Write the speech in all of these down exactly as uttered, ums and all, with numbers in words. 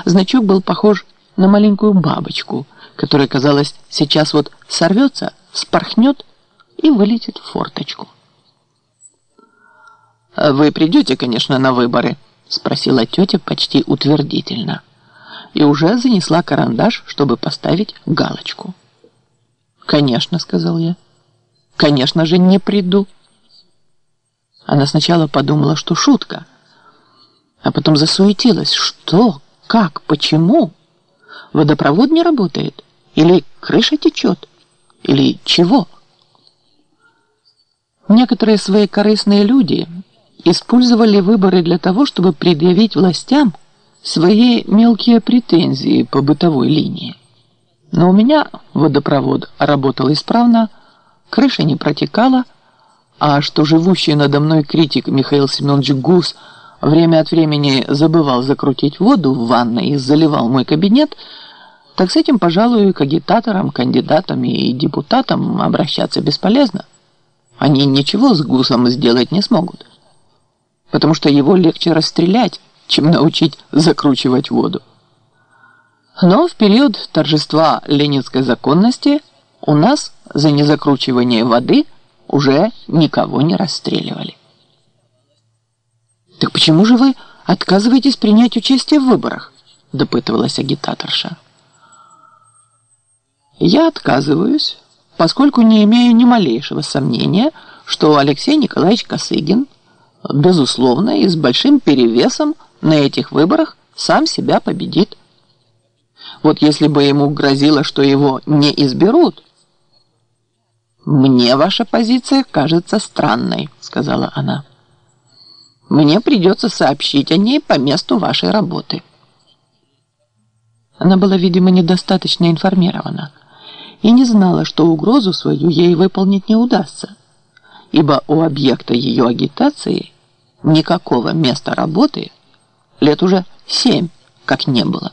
Значок был похож на маленькую бабочку, которая, казалось, сейчас вот сорвется, вспорхнет и вылетит в форточку. «Вы придете, конечно, на выборы?» — спросила тетя почти утвердительно. И уже занесла карандаш, чтобы поставить галочку. «Конечно», — сказал я. «Конечно же, не приду». Она сначала подумала, что шутка, а потом засуетилась. Что? Как? Почему? Водопровод не работает? Или крыша течет? Или чего? Некоторые своекорыстные люди использовали выборы для того, чтобы предъявить властям свои мелкие претензии по бытовой линии. Но у меня водопровод работал исправно, крыша не протекала, а что живущий надо мной критик Михаил Семенович Гус время от времени забывал закрутить воду в ванной и заливал мой кабинет, так с этим, пожалуй, к агитаторам, кандидатам и депутатам обращаться бесполезно. Они ничего с Гусом сделать не смогут, потому что его легче расстрелять, чем научить закручивать воду. Но в период торжества ленинской законности у нас за незакручивание воды уже никого не расстреливали. «Так почему же вы отказываетесь принять участие в выборах?» – допытывалась агитаторша. «Я отказываюсь, поскольку не имею ни малейшего сомнения, что Алексей Николаевич Косыгин, безусловно, и с большим перевесом на этих выборах сам себя победит. Вот если бы ему грозило, что его не изберут...» «Мне ваша позиция кажется странной», — сказала она. «Мне придется сообщить о ней по месту вашей работы». Она была, видимо, недостаточно информирована и не знала, что угрозу свою ей выполнить не удастся, ибо у объекта ее агитации никакого места работы лет уже семь как не было.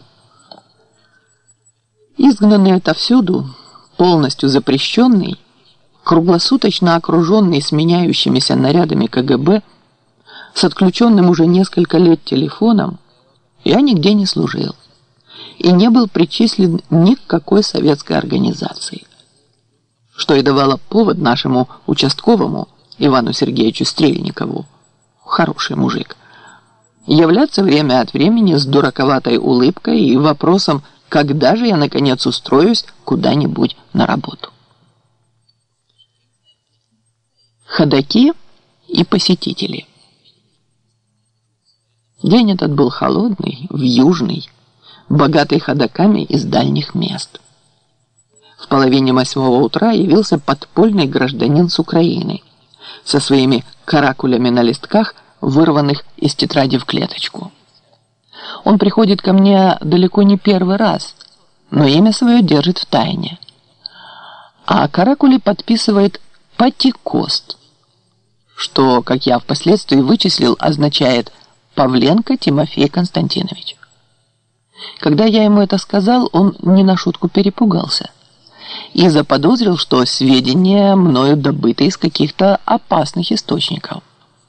Изгнанный отовсюду, полностью запрещенный, круглосуточно окруженный сменяющимися нарядами ка гэ бэ, с отключенным уже несколько лет телефоном, я нигде не служил и не был причислен ни к какой советской организации, что и давало повод нашему участковому Ивану Сергеевичу Стрельникову, хороший мужик, являться время от времени с дураковатой улыбкой и вопросом, когда же я, наконец, устроюсь куда-нибудь на работу. Ходаки и посетители. День этот был холодный, вьюжный, богатый ходаками из дальних мест. В половине восьмого утра явился подпольный гражданин с Украины со своими каракулями на листках, вырванных из тетради в клеточку. Он приходит ко мне далеко не первый раз, но имя свое держит в тайне. А каракули подписывает Патикост, что, как я впоследствии вычислил, означает Павленко Тимофей Константинович. Когда я ему это сказал, он не на шутку перепугался и заподозрил, что сведения мною добыты из каких-то опасных источников.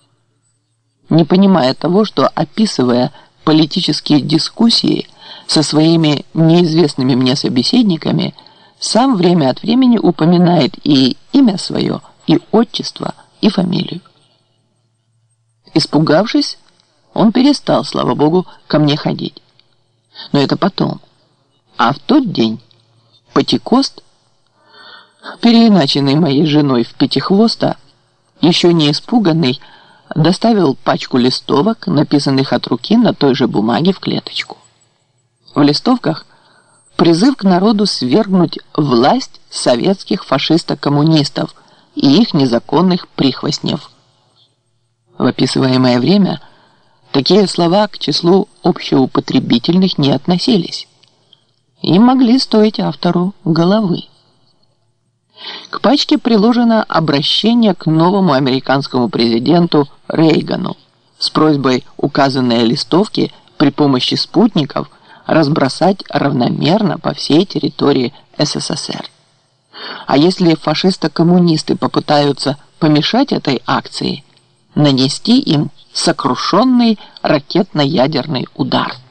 Не понимая того, что, описывая политические дискуссии со своими неизвестными мне собеседниками, сам время от времени упоминает и имя свое, и отчество, и фамилию. Испугавшись, он перестал, слава богу, ко мне ходить. Но это потом. А в тот день Патикост, переиначенный моей женой в Пятихвоста, еще не испуганный, доставил пачку листовок, написанных от руки на той же бумаге в клеточку. В листовках призыв к народу свергнуть власть советских фашистов-коммунистов и их незаконных прихвостнев. В описываемое время такие слова к числу общеупотребительных не относились и могли стоить автору головы. К пачке приложено обращение к новому американскому президенту Рейгану с просьбой указанные листовки при помощи спутников разбросать равномерно по всей территории эс эс эс эр. А если фашисты-коммунисты попытаются помешать этой акции, нанести им сокрушенный ракетно-ядерный удар.